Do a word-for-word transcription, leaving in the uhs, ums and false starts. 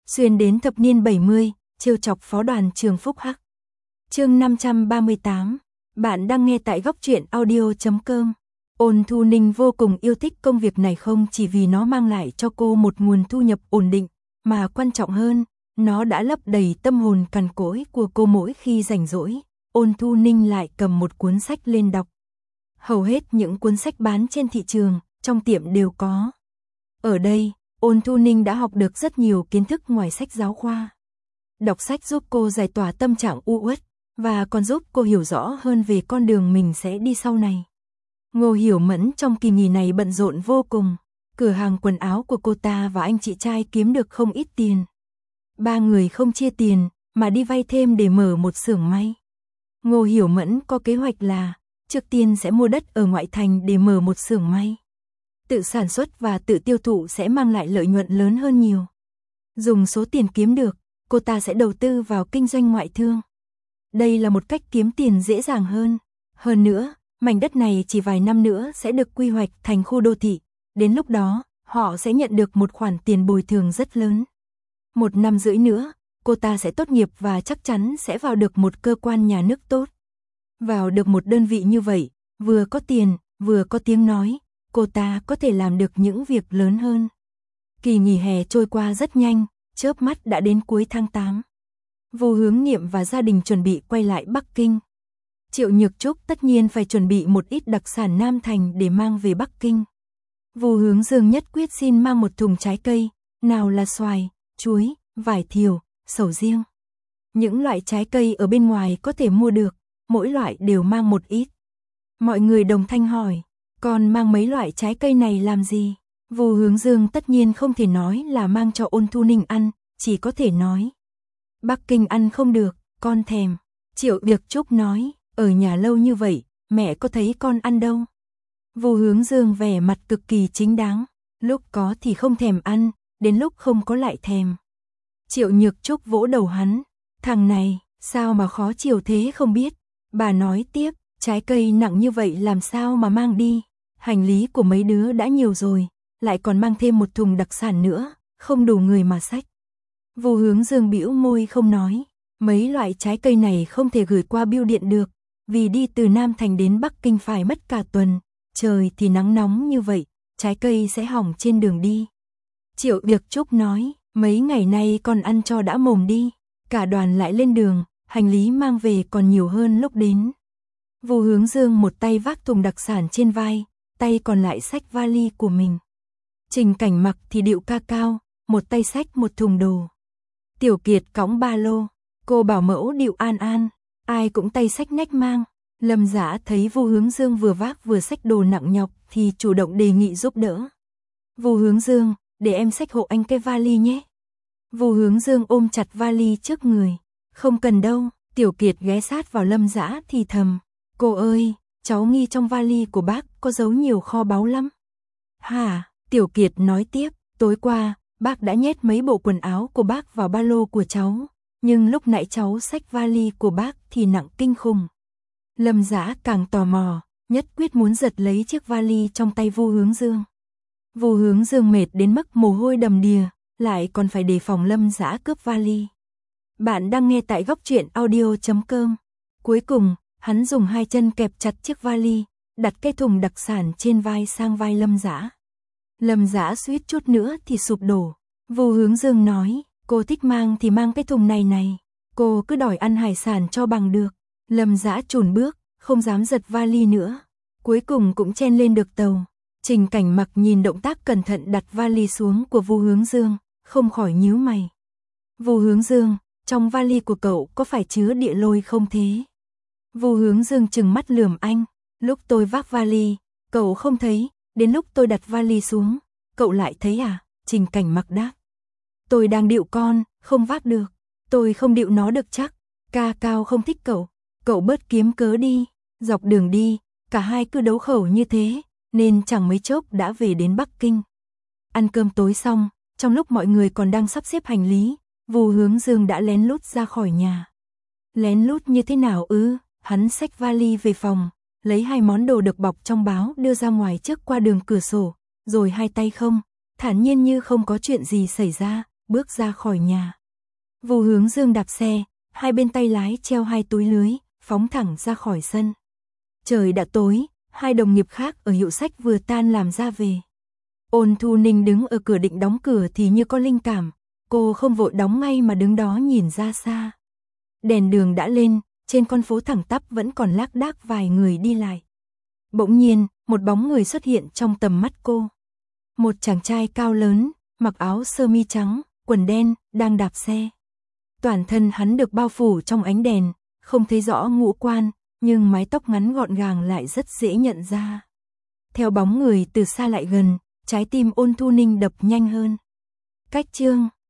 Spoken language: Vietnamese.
xuyên đến thập niên bảy mươi, trêu chọc phó đoàn trường Phúc Hắc. Chương năm trăm ba mươi tám, bạn đang nghe tại góc truyện audio chấm com. Ôn Thu Ninh vô cùng yêu thích công việc này không chỉ vì nó mang lại cho cô một nguồn thu nhập ổn định, mà quan trọng hơn, nó đã lấp đầy tâm hồn cằn cỗi của cô mỗi khi rảnh rỗi. Ôn Thu Ninh lại cầm một cuốn sách lên đọc. Hầu hết những cuốn sách bán trên thị trường, trong tiệm đều có. Ở đây, Ôn Thu Ninh đã học được rất nhiều kiến thức ngoài sách giáo khoa. Đọc sách giúp cô giải tỏa tâm trạng u uất, và còn giúp cô hiểu rõ hơn về con đường mình sẽ đi sau này. Ngô Hiểu Mẫn trong kỳ nghỉ này bận rộn vô cùng. Cửa hàng quần áo của cô ta và anh chị trai kiếm được không ít tiền. Ba người không chia tiền, mà đi vay thêm để mở một xưởng may. Ngô Hiểu Mẫn có kế hoạch là, trước tiên sẽ mua đất ở ngoại thành để mở một xưởng may. Tự sản xuất và tự tiêu thụ sẽ mang lại lợi nhuận lớn hơn nhiều. Dùng số tiền kiếm được, cô ta sẽ đầu tư vào kinh doanh ngoại thương. Đây là một cách kiếm tiền dễ dàng hơn. Hơn nữa, mảnh đất này chỉ vài năm nữa sẽ được quy hoạch thành khu đô thị. Đến lúc đó, họ sẽ nhận được một khoản tiền bồi thường rất lớn. Một năm rưỡi nữa, cô ta sẽ tốt nghiệp và chắc chắn sẽ vào được một cơ quan nhà nước tốt. Vào được một đơn vị như vậy, vừa có tiền, vừa có tiếng nói, cô ta có thể làm được những việc lớn hơn. Kỳ nghỉ hè trôi qua rất nhanh, chớp mắt đã đến cuối tháng tám. Vô Hướng Nghiệm và gia đình chuẩn bị quay lại Bắc Kinh. Triệu Nhược Trúc tất nhiên phải chuẩn bị một ít đặc sản Nam Thành để mang về Bắc Kinh. Vô Hướng Dương nhất quyết xin mang một thùng trái cây, nào là xoài, chuối, vải thiều, sầu riêng. Những loại trái cây ở bên ngoài có thể mua được, mỗi loại đều mang một ít. Mọi người đồng thanh hỏi, con mang mấy loại trái cây này làm gì? Vô Hướng Dương tất nhiên không thể nói là mang cho Ôn Thu Ninh ăn, chỉ có thể nói. Bắc Kinh ăn không được, con thèm. Triệu Nhược Trúc nói, ở nhà lâu như vậy, mẹ có thấy con ăn đâu. Vô Hướng Dương vẻ mặt cực kỳ chính đáng, lúc có thì không thèm ăn, đến lúc không có lại thèm. Triệu Nhược Trúc vỗ đầu hắn, thằng này, sao mà khó chiều thế không biết. Bà nói tiếp, trái cây nặng như vậy làm sao mà mang đi, hành lý của mấy đứa đã nhiều rồi, lại còn mang thêm một thùng đặc sản nữa, không đủ người mà xách. Vô Hướng Dương bĩu môi không nói, mấy loại trái cây này không thể gửi qua bưu điện được, vì đi từ Nam Thành đến Bắc Kinh phải mất cả tuần, trời thì nắng nóng như vậy, trái cây sẽ hỏng trên đường đi. Triệu Nhược Trúc nói, mấy ngày nay con ăn cho đã mồm đi, cả đoàn lại lên đường, hành lý mang về còn nhiều hơn lúc đến. Vô Hướng Dương một tay vác thùng đặc sản trên vai, tay còn lại xách vali của mình. Trình Cảnh Mặc thì điệu ca cao, một tay xách một thùng đồ. Tiểu Kiệt cõng ba lô, cô bảo mẫu điệu an an, ai cũng tay xách nách mang. Lâm Dã thấy Vô Hướng Dương vừa vác vừa xách đồ nặng nhọc thì chủ động đề nghị giúp đỡ. Vô Hướng Dương, để em xách hộ anh cái vali nhé. Vô Hướng Dương ôm chặt vali trước người. Không cần đâu. Tiểu Kiệt ghé sát vào Lâm Dã thì thầm. Cô ơi, cháu nghi trong vali của bác có giấu nhiều kho báu lắm. Hả? Tiểu Kiệt nói tiếp, tối qua, bác đã nhét mấy bộ quần áo của bác vào ba lô của cháu. Nhưng lúc nãy cháu xách vali của bác thì nặng kinh khủng. Lâm Dã càng tò mò, nhất quyết muốn giật lấy chiếc vali trong tay Vô Hướng Dương. Vô Hướng Dương mệt đến mức mồ hôi đầm đìa, lại còn phải đề phòng Lâm Dã cướp vali. Bạn đang nghe tại góc truyện audio chấm com. Cuối cùng, hắn dùng hai chân kẹp chặt chiếc vali, đặt cái thùng đặc sản trên vai sang vai Lâm Dã. Lâm Dã suýt chút nữa thì sụp đổ. Vô Hướng Dương nói, cô thích mang thì mang cái thùng này này, cô cứ đòi ăn hải sản cho bằng được. Lâm Dã chùn bước, không dám giật vali nữa. Cuối cùng cũng chen lên được tàu. Trình Cảnh Mặc nhìn động tác cẩn thận đặt vali xuống của Vô Hướng Dương, không khỏi nhíu mày. Vô Hướng Dương, trong vali của cậu có phải chứa địa lôi không thế? Vô Hướng Dương trừng mắt lườm anh, lúc tôi vác vali, cậu không thấy, đến lúc tôi đặt vali xuống, cậu lại thấy à? Trình Cảnh Mặc đáp. Tôi đang điệu con, không vác được, tôi không điệu nó được chắc, ca cao không thích cậu, cậu bớt kiếm cớ đi. Dọc đường đi, cả hai cứ đấu khẩu như thế, nên chẳng mấy chốc đã về đến Bắc Kinh. Ăn cơm tối xong, trong lúc mọi người còn đang sắp xếp hành lý, Vô Hướng Dương đã lén lút ra khỏi nhà. Lén lút như thế nào ư? Hắn xách vali về phòng, lấy hai món đồ được bọc trong báo đưa ra ngoài trước qua đường cửa sổ, rồi hai tay không, thản nhiên như không có chuyện gì xảy ra, bước ra khỏi nhà. Vu Hướng Dương đạp xe, hai bên tay lái treo hai túi lưới, phóng thẳng ra khỏi sân. Trời đã tối, hai đồng nghiệp khác ở hiệu sách vừa tan làm ra về. Ôn Thu Ninh đứng ở cửa định đóng cửa thì như có linh cảm, cô không vội đóng ngay mà đứng đó nhìn ra xa. Đèn đường đã lên, trên con phố thẳng tắp vẫn còn lác đác vài người đi lại. Bỗng nhiên, một bóng người xuất hiện trong tầm mắt cô. Một chàng trai cao lớn, mặc áo sơ mi trắng, quần đen, đang đạp xe. Toàn thân hắn được bao phủ trong ánh đèn, không thấy rõ ngũ quan, nhưng mái tóc ngắn gọn gàng lại rất dễ nhận ra. Theo bóng người từ xa lại gần, trái tim Ôn Thu Ninh đập nhanh hơn. Cách chương